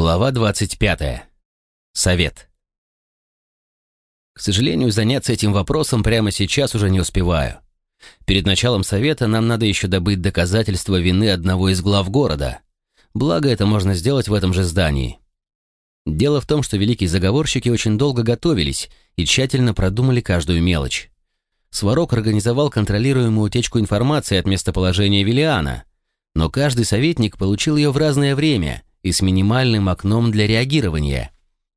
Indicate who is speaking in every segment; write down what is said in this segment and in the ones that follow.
Speaker 1: Глава 25. Совет. К сожалению, заняться этим вопросом прямо сейчас уже не успеваю. Перед началом совета нам надо еще добыть доказательства вины одного из глав города. Благо, это можно сделать в этом же здании. Дело в том, что великие заговорщики очень долго готовились и тщательно продумали каждую мелочь. Сварог организовал контролируемую утечку информации от местоположения Виллиана, но каждый советник получил ее в разное время и с минимальным окном для реагирования.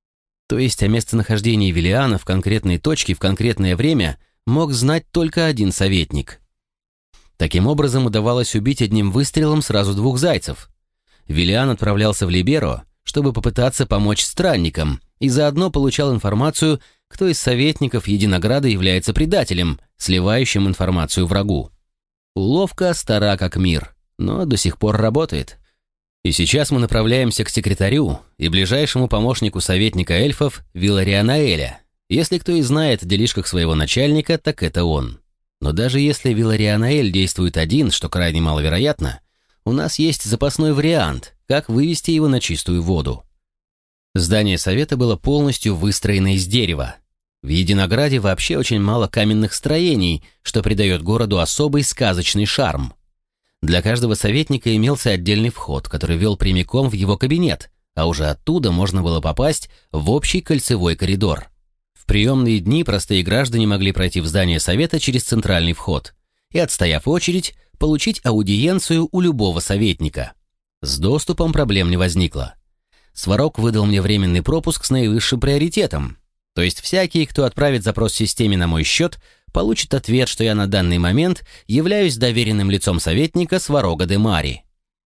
Speaker 1: То есть о местонахождении Виллиана в конкретной точке в конкретное время мог знать только один советник. Таким образом, удавалось убить одним выстрелом сразу двух зайцев. Виллиан отправлялся в Либеро, чтобы попытаться помочь странникам, и заодно получал информацию, кто из советников Единограда является предателем, сливающим информацию врагу. Уловка стара как мир, но до сих пор работает. И сейчас мы направляемся к секретарю и ближайшему помощнику советника эльфов Виларианаэля. Если кто и знает о делишках своего начальника, так это он. Но даже если Виларианаэль действует один, что крайне маловероятно, у нас есть запасной вариант, как вывести его на чистую воду. Здание совета было полностью выстроено из дерева. В Единограде вообще очень мало каменных строений, что придает городу особый сказочный шарм. Для каждого советника имелся отдельный вход, который вел прямиком в его кабинет, а уже оттуда можно было попасть в общий кольцевой коридор. В приемные дни простые граждане могли пройти в здание совета через центральный вход и, отстояв очередь, получить аудиенцию у любого советника. С доступом проблем не возникло. Сварог выдал мне временный пропуск с наивысшим приоритетом, то есть всякий, кто отправит запрос системе на мой счет, получит ответ, что я на данный момент являюсь доверенным лицом советника Сварога де Мари.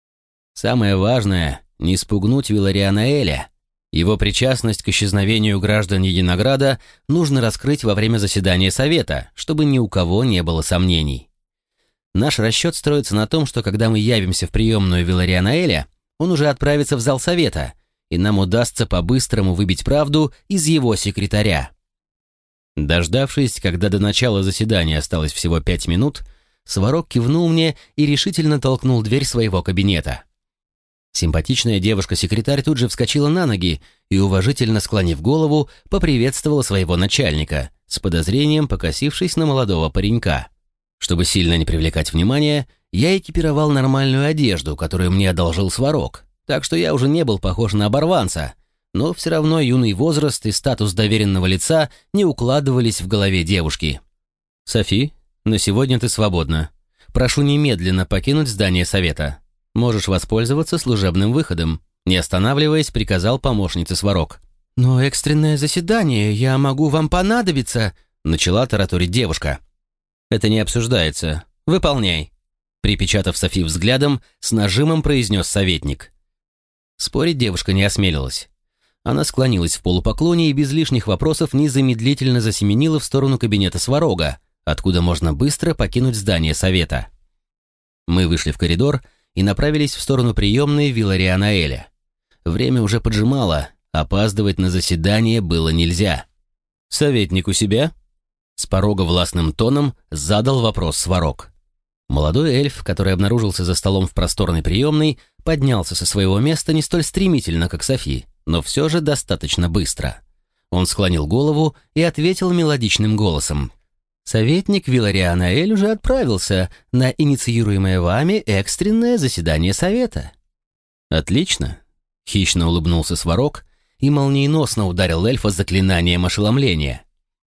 Speaker 1: Самое важное — не спугнуть Виларианаэля. Его причастность к исчезновению граждан Единограда нужно раскрыть во время заседания совета, чтобы ни у кого не было сомнений. Наш расчет строится на том, что когда мы явимся в приемную Виларианаэля, он уже отправится в зал совета, и нам удастся по-быстрому выбить правду из его секретаря. Дождавшись, когда до начала заседания осталось всего 5 минут, Сварог кивнул мне и решительно толкнул дверь своего кабинета. Симпатичная девушка-секретарь тут же вскочила на ноги и, уважительно склонив голову, поприветствовала своего начальника, с подозрением покосившись на молодого паренька. Чтобы сильно не привлекать внимания, я экипировал нормальную одежду, которую мне одолжил Сварог, так что я уже не был похож на оборванца, но все равно юный возраст и статус доверенного лица не укладывались в голове девушки. «Софи, на сегодня ты свободна. Прошу немедленно покинуть здание совета. Можешь воспользоваться служебным выходом», не останавливаясь, приказал помощнице Сварог. «Но экстренное заседание, я могу вам понадобиться», начала тараторить девушка. «Это не обсуждается. Выполняй», припечатав Софи взглядом, с нажимом произнес советник. Спорить девушка не осмелилась. Она склонилась в полупоклоне и без лишних вопросов незамедлительно засеменила в сторону кабинета Сварога, откуда можно быстро покинуть здание совета. Мы вышли в коридор и направились в сторону приемной Виларианаэля. Время уже поджимало, опаздывать на заседание было нельзя. «Советник у себя?» С порога властным тоном задал вопрос Сварог. Молодой эльф, который обнаружился за столом в просторной приемной, поднялся со своего места не столь стремительно, как Софи, но все же достаточно быстро. Он склонил голову и ответил мелодичным голосом. «Советник Виларианаэль уже отправился на инициируемое вами экстренное заседание совета». «Отлично», — хищно улыбнулся Сварог и молниеносно ударил эльфа заклинанием ошеломления.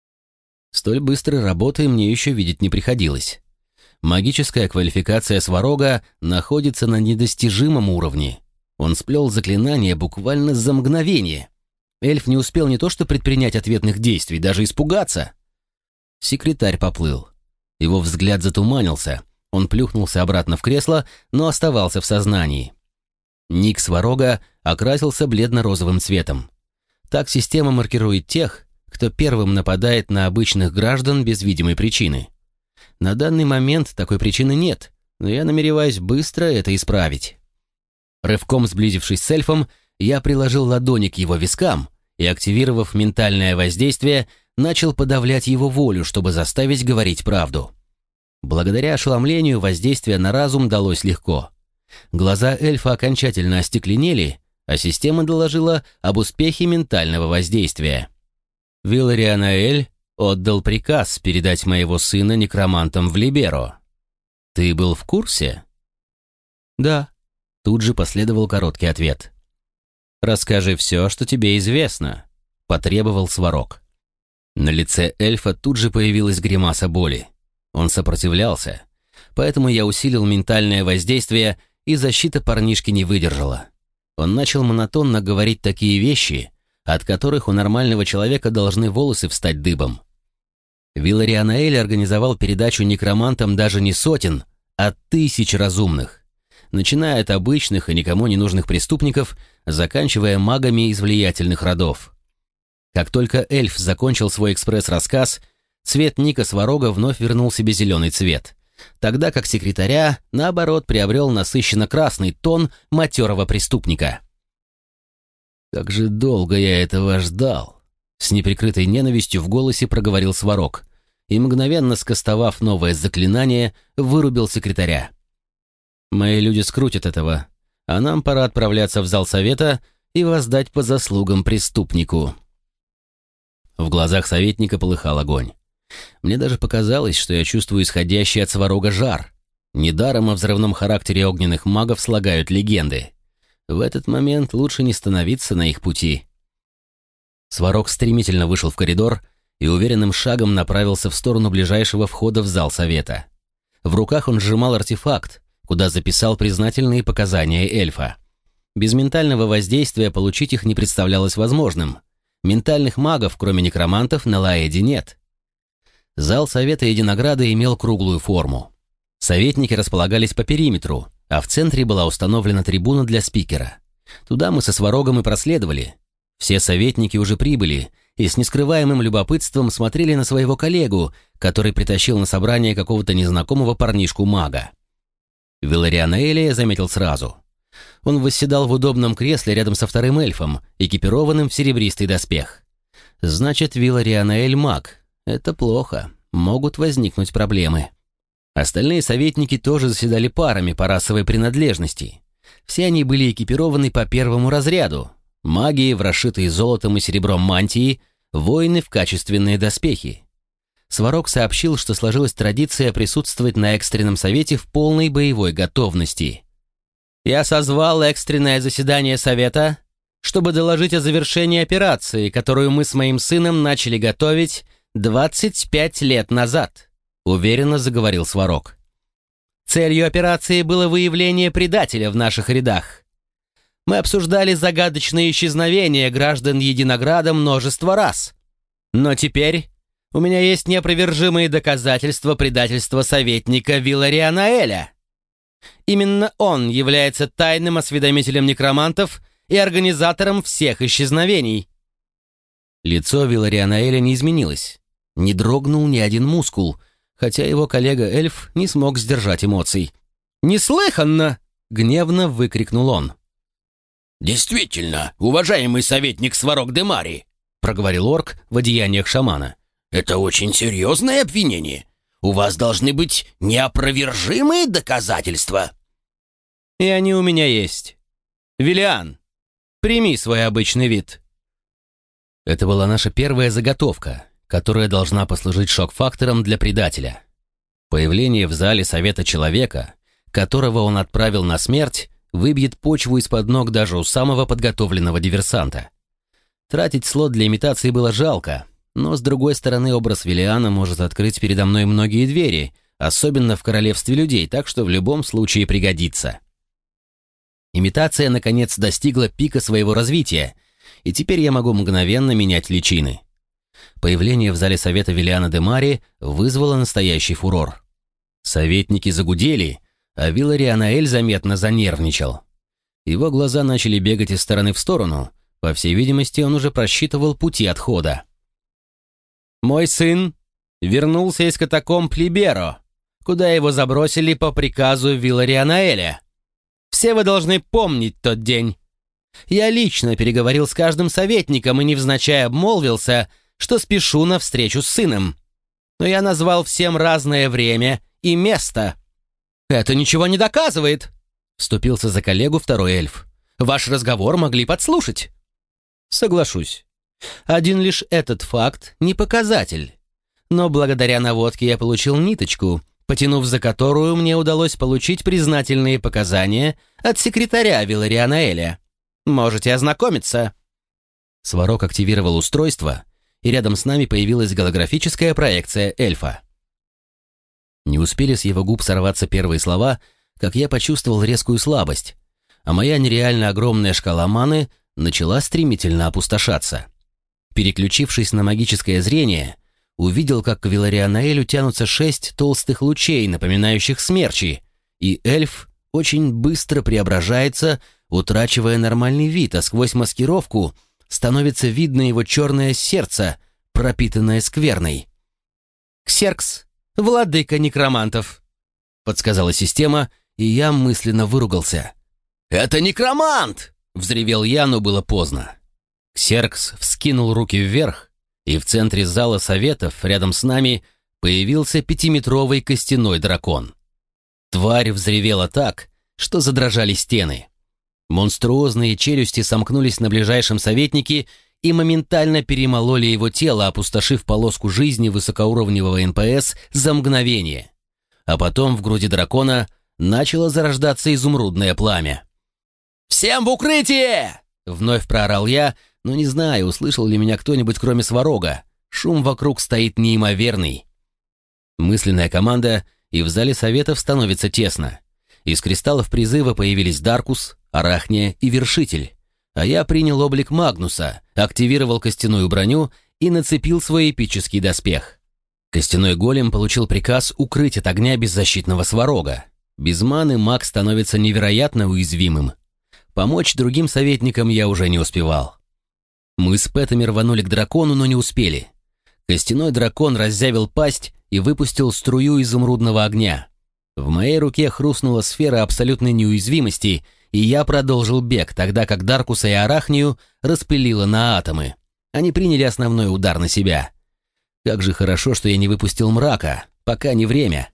Speaker 1: Столь быстрой работы мне еще видеть не приходилось. Магическая квалификация Сварога находится на недостижимом уровне. Он сплел заклинание буквально за мгновение. Эльф не успел не то что предпринять ответных действий, даже испугаться. Секретарь поплыл. Его взгляд затуманился. Он плюхнулся обратно в кресло, но оставался в сознании. Ник Сварога окрасился бледно-розовым цветом. Так система маркирует тех, кто первым нападает на обычных граждан без видимой причины. На данный момент такой причины нет, но я намереваюсь быстро это исправить. Рывком сблизившись с эльфом, я приложил ладони к его вискам и, активировав ментальное воздействие, начал подавлять его волю, чтобы заставить говорить правду. Благодаря ошеломлению воздействие на разум далось легко. Глаза эльфа окончательно остекленели, а система доложила об успехе ментального воздействия. Виларианаэль отдал приказ передать моего сына некромантам в Либеро. Ты был в курсе? Да. Тут же последовал короткий ответ. «Расскажи все, что тебе известно», — потребовал Сварог. На лице эльфа тут же появилась гримаса боли. Он сопротивлялся, поэтому я усилил ментальное воздействие, и защита парнишки не выдержала. Он начал монотонно говорить такие вещи, от которых у нормального человека должны волосы встать дыбом. Виларианаэль организовал передачу некромантам даже не сотен, а тысяч разумных, начиная от обычных и никому не нужных преступников, заканчивая магами из влиятельных родов. Как только эльф закончил свой экспресс-рассказ, цвет ника Сварога вновь вернул себе зеленый цвет, тогда как секретаря, наоборот, приобрел насыщенно-красный тон матерого преступника. «Как же долго я этого ждал!» — с неприкрытой ненавистью в голосе проговорил Сварог и, мгновенно скостовав новое заклинание, вырубил секретаря. «Мои люди скрутят этого, а нам пора отправляться в зал совета и воздать по заслугам преступнику». В глазах советника полыхал огонь. Мне даже показалось, что я чувствую исходящий от Сварога жар. Недаром о взрывном характере огненных магов слагают легенды. В этот момент лучше не становиться на их пути. Сварог стремительно вышел в коридор и уверенным шагом направился в сторону ближайшего входа в зал совета. В руках он сжимал артефакт, куда записал признательные показания эльфа. Без ментального воздействия получить их не представлялось возможным. Ментальных магов, кроме некромантов, на Лаэде нет. Зал совета Единограда имел круглую форму. Советники располагались по периметру, а в центре была установлена трибуна для спикера. Туда мы со Сварогом и проследовали. Все советники уже прибыли и с нескрываемым любопытством смотрели на своего коллегу, который притащил на собрание какого-то незнакомого парнишку-мага. Виларианаэля я заметил сразу. Он восседал в удобном кресле рядом со вторым эльфом, экипированным в серебристый доспех. Значит, Виларианаэль маг. Это плохо. Могут возникнуть проблемы. Остальные советники тоже заседали парами по расовой принадлежности. Все они были экипированы по первому разряду. Маги в расшитые золотом и серебром мантии, воины в качественные доспехи. Сварог сообщил, что сложилась традиция присутствовать на экстренном совете в полной боевой готовности. «Я созвал экстренное заседание совета, чтобы доложить о завершении операции, которую мы с моим сыном начали готовить 25 лет назад», — уверенно заговорил Сварог. «Целью операции было выявление предателя в наших рядах. Мы обсуждали загадочные исчезновения граждан Единограда множество раз. Но теперь у меня есть неопровержимые доказательства предательства советника Виларианаэля. Именно он является тайным осведомителем некромантов и организатором всех исчезновений». Лицо Виларианаэля не изменилось. Не дрогнул ни один мускул, хотя его коллега-эльф не смог сдержать эмоций. «Неслыханно!» — гневно выкрикнул он.
Speaker 2: «Действительно, уважаемый советник Сварог де Мари», — проговорил орк в одеяниях шамана. «Это очень серьезное обвинение. У вас должны быть неопровержимые доказательства».
Speaker 1: «И они у меня есть. Виллиан, прими свой обычный вид». Это была наша первая заготовка, которая должна послужить шок-фактором для предателя. Появление в зале совета человека, которого он отправил на смерть, выбьет почву из-под ног даже у самого подготовленного диверсанта. Тратить слот для имитации было жалко, но, с другой стороны, образ Виллиана может открыть передо мной многие двери, особенно в королевстве людей, так что в любом случае пригодится. Имитация, наконец, достигла пика своего развития, и теперь я могу мгновенно менять личины. Появление в зале совета Виллиана де Мари вызвало настоящий фурор. Советники загудели, а Виларианаэль заметно занервничал. Его глаза начали бегать из стороны в сторону, по всей видимости, он уже просчитывал пути отхода. «Мой сын вернулся из катакомб Либеро, куда его забросили по приказу Виларианаэля. Все вы должны помнить тот день. Я лично переговорил с каждым советником и невзначай обмолвился, что спешу на встречу с сыном. Но я назвал всем разное время и место». «Это ничего не доказывает», — вступился за коллегу второй эльф. Ваш разговор могли подслушать». Соглашусь. Один лишь этот факт не показатель. Но благодаря наводке я получил ниточку, потянув за которую мне удалось получить признательные показания от секретаря Виларианаэля. Можете ознакомиться». Сварог активировал устройство, и рядом с нами появилась голографическая проекция эльфа. Не успели с его губ сорваться первые слова, как я почувствовал резкую слабость, а моя нереально огромная шкала маны начала стремительно опустошаться. Переключившись на магическое зрение, увидел, как к Виларианаэлю тянутся 6 толстых лучей, напоминающих смерчи, и эльф очень быстро преображается, утрачивая нормальный вид, а сквозь маскировку становится видно его черное сердце, пропитанное скверной. «Ксеркс, владыка некромантов», — подсказала система, и я мысленно выругался. «Это некромант!» — взревел я, но было поздно. Ксеркс вскинул руки вверх, и в центре зала советов рядом с нами появился 5-метровый костяной дракон. Тварь взревела так, что задрожали стены. Монструозные челюсти сомкнулись на ближайшем советнике и моментально перемололи его тело, опустошив полоску жизни высокоуровневого НПС за мгновение. А потом в груди дракона начало зарождаться изумрудное пламя. «Всем в укрытие!» — вновь проорал я, но не знаю, услышал ли меня кто-нибудь, кроме Сварога. Шум вокруг стоит неимоверный. Мысленная команда, и в зале советов становится тесно. Из кристаллов призыва появились Даркус, Арахния и Вершитель, а я принял облик Магнуса, активировал костяную броню и нацепил свой эпический доспех. Костяной голем получил приказ укрыть от огня беззащитного Сварога. Без маны маг становится невероятно уязвимым. Помочь другим советникам я уже не успевал. Мы с Пэтами рванули к дракону, но не успели. Костяной дракон раззявил пасть и выпустил струю изумрудного огня. В моей руке хрустнула сфера абсолютной неуязвимости, и я продолжил бег, тогда как Даркуса и Арахнию распылило на атомы. Они приняли основной удар на себя. Как же хорошо, что я не выпустил мрака, пока не время.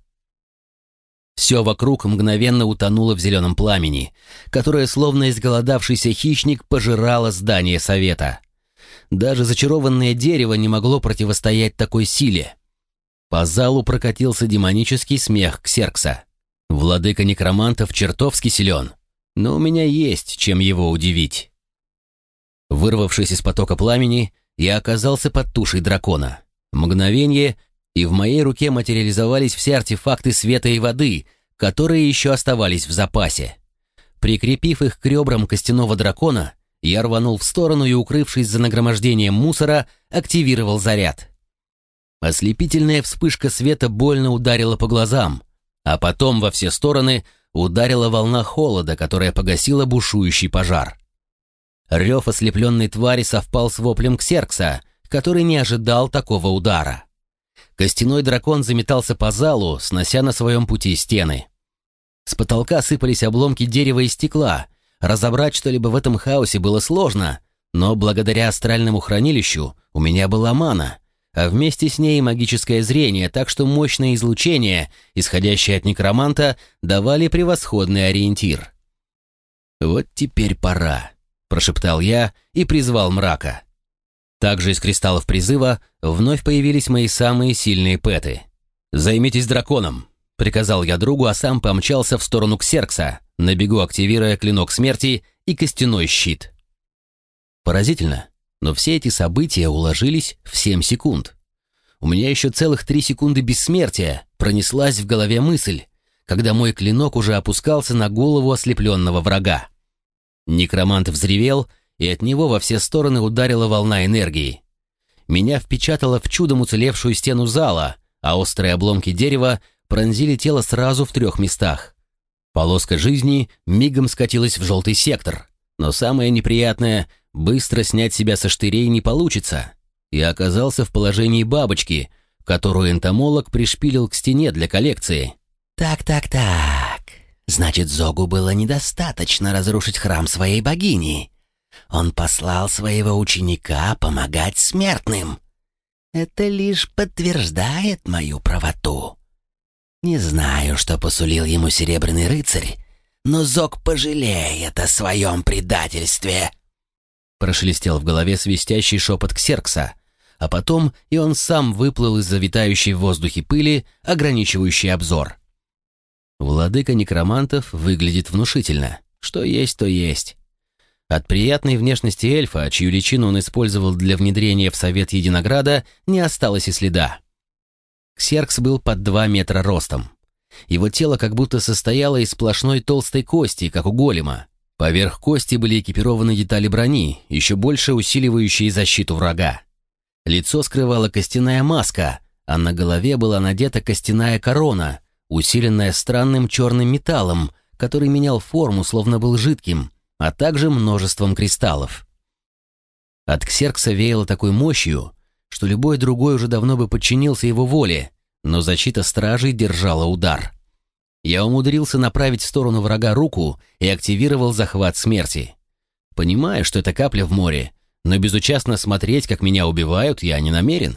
Speaker 1: Все вокруг мгновенно утонуло в зеленом пламени, которое, словно изголодавшийся хищник, пожирало здание совета. Даже зачарованное дерево не могло противостоять такой силе. По залу прокатился демонический смех Ксеркса. Владыка некромантов чертовски силен, но у меня есть чем его удивить. Вырвавшись из потока пламени, я оказался под тушей дракона. Мгновение, и в моей руке материализовались все артефакты света и воды, которые еще оставались в запасе. Прикрепив их к ребрам костяного дракона, я рванул в сторону и, укрывшись за нагромождением мусора, активировал заряд. Ослепительная вспышка света больно ударила по глазам, а потом во все стороны ударила волна холода, которая погасила бушующий пожар. Рев ослепленной твари совпал с воплем Ксеркса, который не ожидал такого удара. Костяной дракон заметался по залу, снося на своем пути стены. С потолка сыпались обломки дерева и стекла. Разобрать что-либо в этом хаосе было сложно, но благодаря астральному хранилищу у меня была мана, а вместе с ней магическое зрение, так что мощное излучение, исходящее от некроманта, давали превосходный ориентир. «Вот теперь пора», — прошептал я и призвал мрака. Также из кристаллов призыва вновь появились мои самые сильные пэты. «Займитесь драконом», — приказал я другу, а сам помчался в сторону Ксеркса, на бегу активируя клинок смерти и костяной щит. Поразительно, но все эти события уложились в 7 секунд. У меня еще целых 3 секунды бессмертия пронеслась в голове мысль, когда мой клинок уже опускался на голову ослепленного врага. Некромант взревел, и от него во все стороны ударила волна энергии. Меня впечатало в чудом уцелевшую стену зала, а острые обломки дерева пронзили тело сразу в 3 местах. Полоска жизни мигом скатилась в желтый сектор, но самое неприятное — быстро снять себя со штырей не получится. Я оказался в положении бабочки, которую энтомолог пришпилил к стене для коллекции.
Speaker 3: Так. Значит, Зогу было недостаточно разрушить храм своей богини. Он послал своего ученика помогать смертным. Это лишь подтверждает мою правоту. Не знаю, что посулил ему Серебряный рыцарь, но Зог пожалеет о своем предательстве.
Speaker 1: Прошелестел в голове свистящий шепот Ксеркса, а потом и он сам выплыл из завитающей в воздухе пыли, ограничивающей обзор. Владыка некромантов выглядит внушительно. Что есть, то есть. От приятной внешности эльфа, чью личину он использовал для внедрения в Совет Единограда, не осталось и следа. Ксеркс был под 2 метра ростом. Его тело как будто состояло из сплошной толстой кости, как у голема. Поверх кости были экипированы детали брони, еще больше усиливающие защиту врага. Лицо скрывала костяная маска, а на голове была надета костяная корона, усиленная странным черным металлом, который менял форму, словно был жидким, а также множеством кристаллов. От Ксеркса веяло такой мощью, что любой другой уже давно бы подчинился его воле, но защита стражей держала удар. Я умудрился направить в сторону врага руку и активировал захват смерти. Понимаю, что это капля в море, но безучастно смотреть, как меня убивают, я не намерен.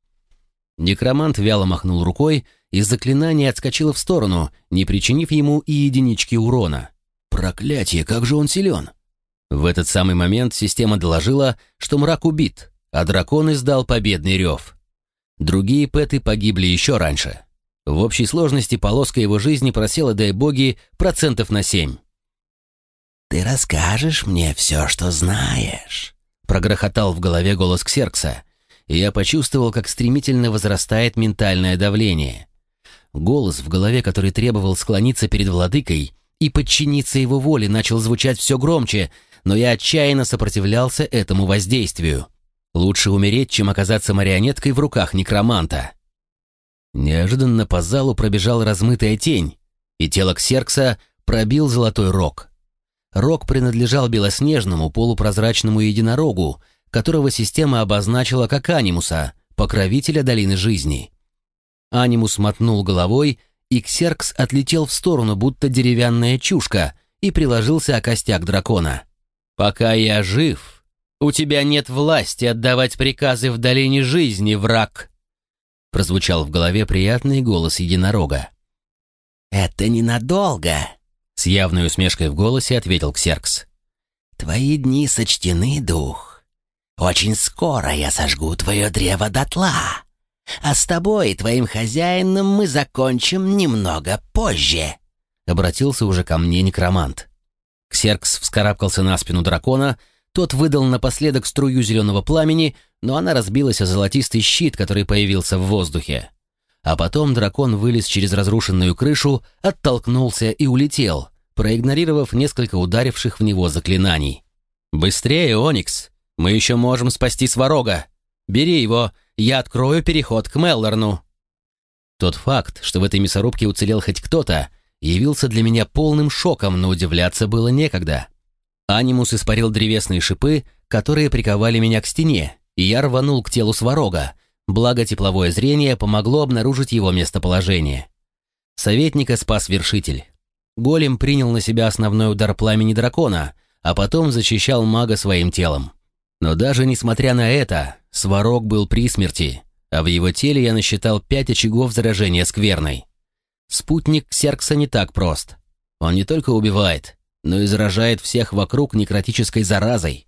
Speaker 1: Некромант вяло махнул рукой, и заклинание отскочило в сторону, не причинив ему и единички урона. Проклятие, как же он силен! В этот самый момент система доложила, что мрак убит, а дракон издал победный рев. Другие пэты погибли еще раньше. В общей сложности полоска его жизни просела, дай боги, 7%.
Speaker 3: «Ты расскажешь мне все, что знаешь»,
Speaker 1: — прогрохотал в голове голос Ксеркса, и я почувствовал, как стремительно возрастает ментальное давление. Голос в голове, который требовал склониться перед владыкой и подчиниться его воле, начал звучать все громче, но я отчаянно сопротивлялся этому воздействию. Лучше умереть, чем оказаться марионеткой в руках некроманта. Неожиданно по залу пробежала размытая тень, и тело Ксеркса пробил золотой рог. Рог принадлежал белоснежному полупрозрачному единорогу, которого система обозначила как Анимуса, покровителя долины жизни. Анимус мотнул головой, и Ксеркс отлетел в сторону, будто деревянная чушка, и приложился о костяк дракона. «Пока я жив, у тебя нет власти отдавать приказы в долине жизни, враг!» Прозвучал в голове приятный голос единорога.
Speaker 3: «Это ненадолго», — с явной усмешкой в голосе ответил Ксеркс. «Твои дни сочтены, дух. Очень скоро я сожгу твое древо дотла, а с тобой и твоим хозяином мы закончим немного позже», — обратился уже ко мне некромант. Ксеркс вскарабкался на спину дракона, тот выдал напоследок струю зеленого пламени, но она разбилась о золотистый щит, который появился в воздухе. А потом дракон вылез через разрушенную крышу, оттолкнулся и улетел, проигнорировав несколько ударивших в него заклинаний. «Быстрее, Оникс! Мы еще можем спасти Сварога! Бери его, я открою переход к Меллорну!» Тот факт, что в этой мясорубке уцелел хоть кто-то, явился для меня полным шоком, но удивляться было некогда. Анимус испарил древесные шипы, которые приковали меня к стене, и я рванул к телу Сварога, благо тепловое зрение помогло обнаружить его местоположение. Советника спас Вершитель. Голем принял на себя основной удар пламени дракона, а потом защищал мага своим телом. Но даже несмотря на это, Сварог был при смерти, а в его теле я насчитал 5 очагов заражения скверной. Спутник Ксеркса не так прост. Он не только убивает, но и заражает всех вокруг некротической заразой.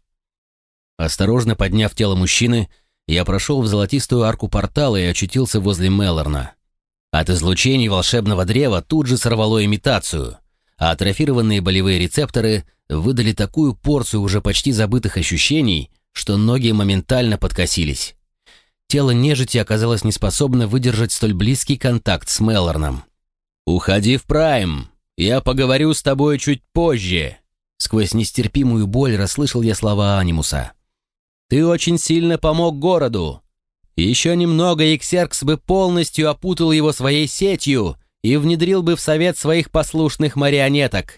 Speaker 3: Осторожно подняв тело мужчины, я прошел в золотистую арку портала и очутился возле Меллорна. От излучений волшебного древа тут же сорвало имитацию, а атрофированные болевые рецепторы выдали такую порцию уже почти забытых ощущений, что ноги моментально подкосились. Тело нежити оказалось неспособно выдержать столь близкий контакт с Меллорном. «Уходи в Прайм, я поговорю с тобой чуть позже», — сквозь нестерпимую боль расслышал я слова Анимуса. «Ты очень сильно помог городу. Еще немного, и Ксеркс бы полностью опутал его своей сетью и внедрил бы в совет своих послушных марионеток.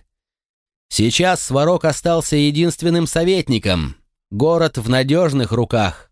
Speaker 3: Сейчас Сварог остался единственным советником. Город в надежных руках.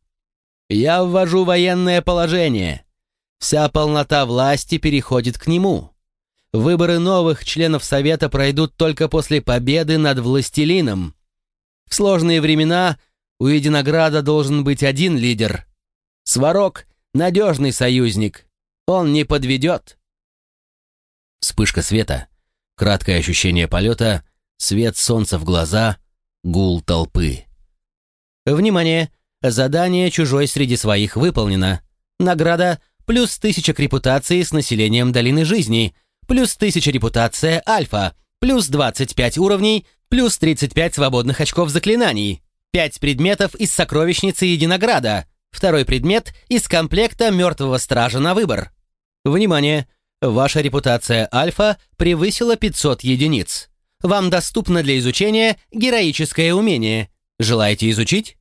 Speaker 3: Я ввожу военное положение. Вся полнота власти переходит к нему. Выборы новых членов Совета пройдут только после победы над Властелином. В сложные времена у Единограда должен быть один лидер. Сварог — надежный союзник. Он не подведет». Вспышка света,
Speaker 1: Краткое ощущение полета, свет солнца в глаза, гул толпы. Внимание! Задание «Чужой среди своих» выполнено. Награда плюс 1000 к репутации с населением Долины Жизни, плюс 1000 репутация Альфа, плюс 25 уровней, плюс 35 свободных очков заклинаний, 5 предметов из сокровищницы Единограда, второй предмет из комплекта Мертвого Стража на выбор. Внимание! Ваша репутация Альфа превысила 500 единиц. Вам доступно для изучения героическое умение. Желаете изучить?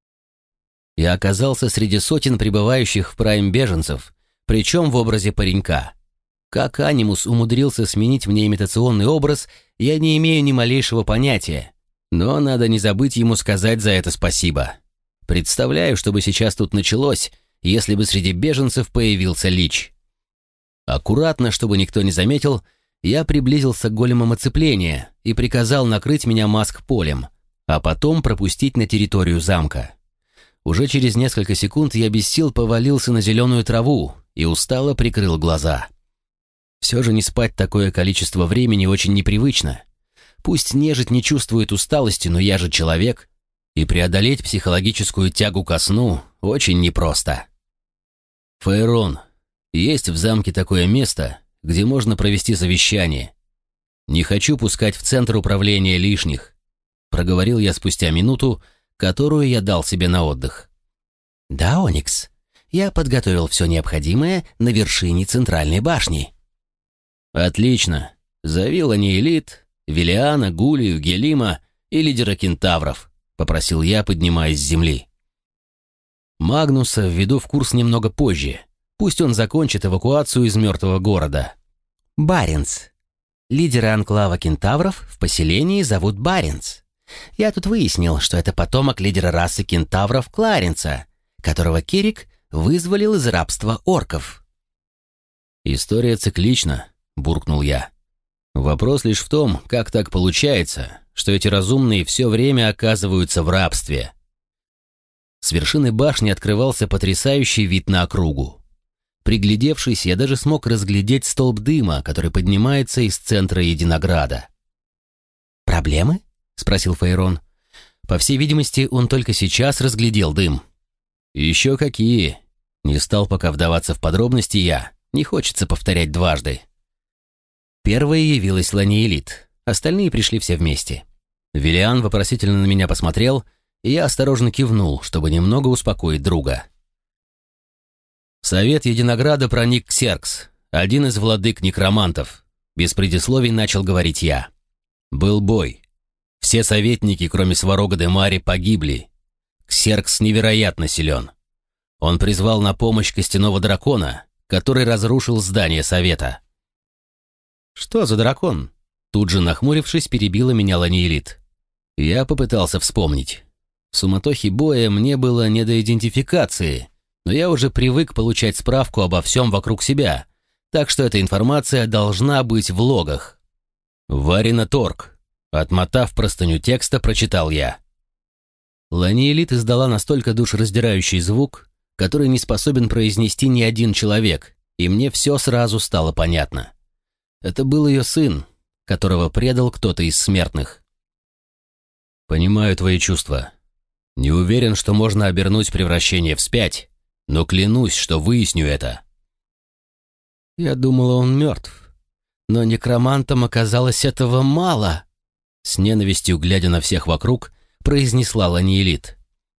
Speaker 1: Я оказался среди сотен пребывающих в прайм беженцев, причем в образе паренька. Как Анимус умудрился сменить мне имитационный образ, я не имею ни малейшего понятия, но надо не забыть ему сказать за это спасибо. Представляю, что бы сейчас тут началось, если бы среди беженцев появился Лич. Аккуратно, чтобы никто не заметил, я приблизился к големам оцепления и приказал накрыть меня маск-полем, а потом пропустить на территорию замка. Уже через несколько секунд я без сил повалился на зеленую траву и устало прикрыл глаза. Все же не спать такое количество времени очень непривычно. Пусть нежить не чувствует усталости, но я же человек, и преодолеть психологическую тягу ко сну очень непросто. Фейрон, есть в замке такое место, где можно провести совещание. Не хочу пускать в центр управления лишних, проговорил я спустя минуту, которую я дал себе на отдых. «Да, Оникс, я подготовил все необходимое на вершине центральной башни». «Отлично. Зови Ланиэлит, Велиана, Гулию, Гелима и лидера кентавров», — попросил я, поднимаясь с земли. Магнуса введу в курс немного позже. Пусть он закончит эвакуацию из мертвого города.
Speaker 3: Баренц. Лидера анклава кентавров в поселении зовут Баренц. Я тут выяснил, что это потомок лидера расы кентавров Кларенса, которого Кирик вызволил из рабства орков.
Speaker 1: «История циклична», — буркнул я. «Вопрос лишь в том, как так получается, что эти разумные все время оказываются в рабстве». С вершины башни открывался потрясающий вид на округу. Приглядевшись, я даже смог разглядеть столб дыма, который поднимается из центра Единограда.
Speaker 3: «Проблемы?» — спросил Фейрон.
Speaker 1: По всей видимости, он только сейчас разглядел дым. «Еще какие!» Не стал пока вдаваться в подробности я. Не хочется повторять дважды. Первой явилась Ланиэлит. Остальные пришли все вместе. Велиан вопросительно на меня посмотрел, и я осторожно кивнул, чтобы немного успокоить друга. В совет Единограда проник Ксеркс, один из владык некромантов. Без предисловий начал говорить я. Был бой. Все советники, кроме Сварога де Мари, погибли. Ксеркс невероятно силен. Он призвал на помощь костяного дракона, который разрушил здание совета. «Что за дракон?» Тут же, нахмурившись, перебила меня Ланиэлит. Я попытался вспомнить. В суматохе боя мне было не до идентификации, но я уже привык получать справку обо всем вокруг себя, так что эта информация должна быть в логах. «Варина Торг», отмотав простыню текста, прочитал я. Ланиэлит издала настолько душераздирающий звук, который не способен произнести ни один человек, и мне все сразу стало понятно. Это был ее сын, которого предал кто-то из смертных. «Понимаю твои чувства. Не уверен, что можно обернуть превращение вспять, но клянусь, что выясню это».
Speaker 3: «Я думала, он мертв, но некромантам оказалось этого мало», с ненавистью, глядя на всех вокруг, произнесла Ланиэлит.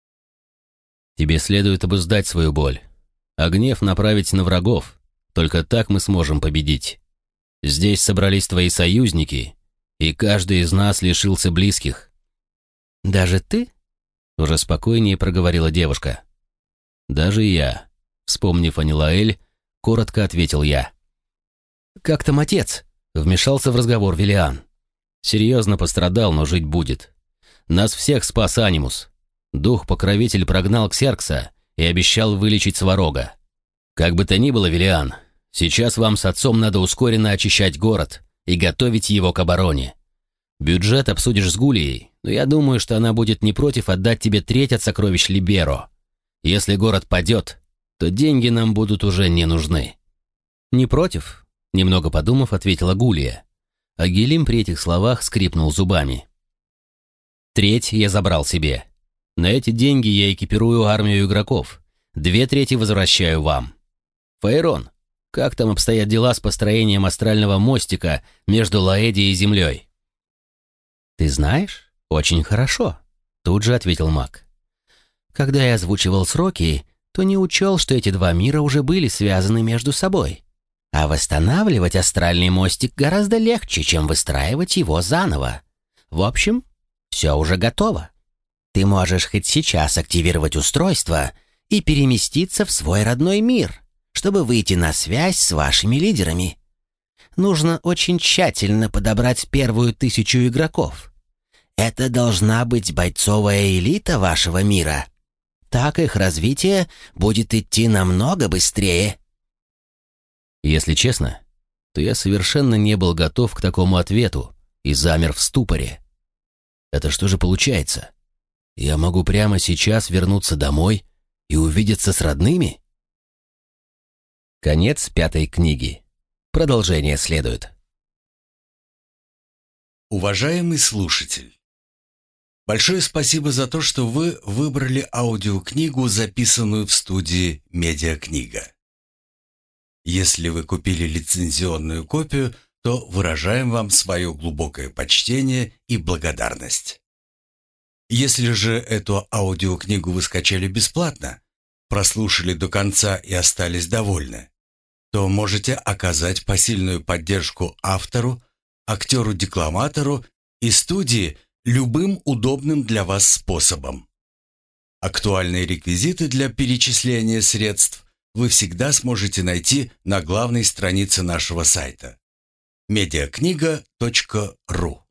Speaker 1: «Тебе следует обуздать свою боль, а гнев направить на врагов. Только так мы сможем победить. Здесь собрались твои союзники, и каждый из нас лишился близких».
Speaker 3: «Даже ты?»
Speaker 1: — уже спокойнее проговорила девушка. «Даже я», — вспомнив Анилаэль, коротко ответил я.
Speaker 3: «Как там отец?»
Speaker 1: — вмешался в разговор Велиан. «Серьезно пострадал, но жить будет. Нас всех спас Анимус. Дух-покровитель прогнал Ксеркса и обещал вылечить Сварога. Как бы то ни было, Велиан, сейчас вам с отцом надо ускоренно очищать город и готовить его к обороне. Бюджет обсудишь с Гулией, но я думаю, что она будет не против отдать тебе треть от сокровищ Либеро. Если город падет, то деньги нам будут уже не нужны». «Не против», — немного подумав, ответила Гулия. а Гелим при этих словах скрипнул зубами. Треть я забрал себе. На эти деньги я экипирую армию игроков. 2/3 возвращаю вам. Фаэрон, как там обстоят дела с построением астрального мостика между Лаэди и Землей? Ты знаешь? Очень хорошо, тут же ответил маг. Когда я озвучивал сроки, то не учел, что эти два мира уже были связаны между собой. А восстанавливать астральный мостик гораздо легче, чем выстраивать его заново. В общем, все уже готово. Ты можешь хоть сейчас активировать устройство и переместиться в свой родной мир, чтобы выйти на связь с вашими лидерами. Нужно очень тщательно подобрать первую 1000 игроков. Это должна быть бойцовая элита вашего мира. Так их развитие будет идти намного быстрее. Если честно, то я совершенно не был готов к такому ответу и замер в ступоре. Это что же получается? Я могу прямо сейчас вернуться домой и увидеться с родными? Конец 5 книги. Продолжение следует.
Speaker 4: Уважаемый слушатель, большое спасибо за то, что вы выбрали аудиокнигу, записанную в студии «Медиакнига». Если вы купили лицензионную копию, то выражаем вам свое глубокое почтение и благодарность. Если же эту аудиокнигу вы скачали бесплатно, прослушали до конца и остались довольны, то можете оказать посильную поддержку автору, актеру-декламатору и студии любым удобным для вас способом. Актуальные реквизиты для перечисления средств вы всегда сможете найти на главной странице нашего сайта mediakniga.ru.